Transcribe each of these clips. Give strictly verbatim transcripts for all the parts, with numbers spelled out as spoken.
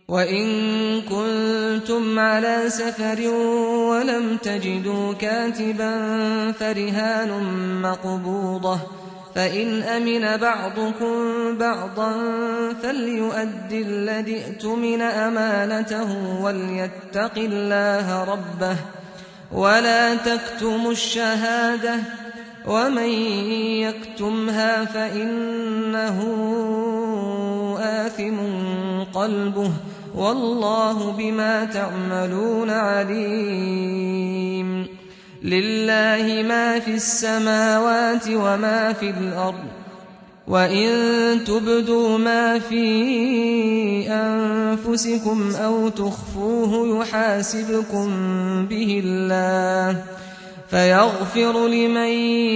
وإن كنتم على سفر ولم تجدوا كاتبا فرهان مقبوضة، فإن أمن بعضكم بعضا فليؤد الذي ائتمن أمانته وليتق الله ربه ولا تكتموا الشهادة، ومن يكتمها فإنه آثم قلبه والله بما تعملون عليم. لله ما في السماوات وما في الأرض، وإن تبدوا ما في أنفسكم أو تخفوه يحاسبكم به الله فيغفر لمن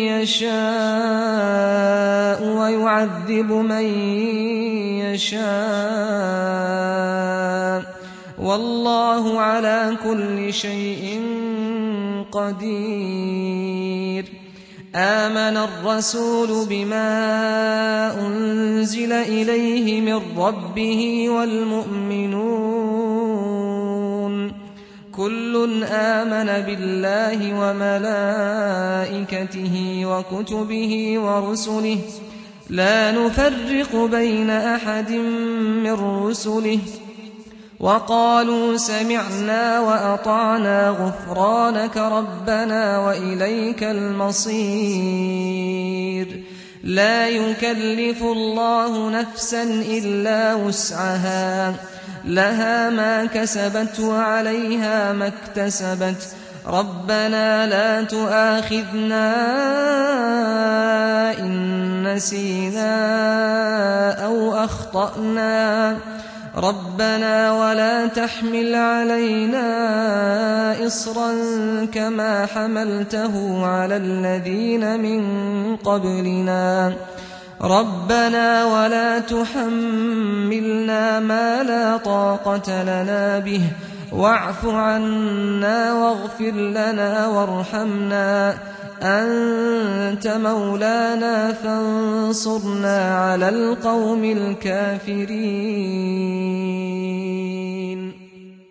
يشاء ويعذب من يشاء والله على كل شيء قدير. آمن الرسول بما أنزل إليه من ربه والمؤمنون كل آمن بالله وملائكته وكتبه ورسله لا نفرق بين أحد من رسله وقالوا سمعنا وأطعنا غفرانك ربنا وإليك المصير. لا يكلف الله نفسا إلا وسعها، لها ما كسبت وعليها ما اكتسبت. ربنا لا تؤاخذنا إن نسينا أو أخطأنا، ربنا ولا تحمل علينا إصرا كما حملته على الذين من قبلنا، ربنا ولا تحملنا ما لا طاقة لنا به واعف عنا واغفر لنا وارحمنا أنت مولانا فانصرنا على القوم الكافرين.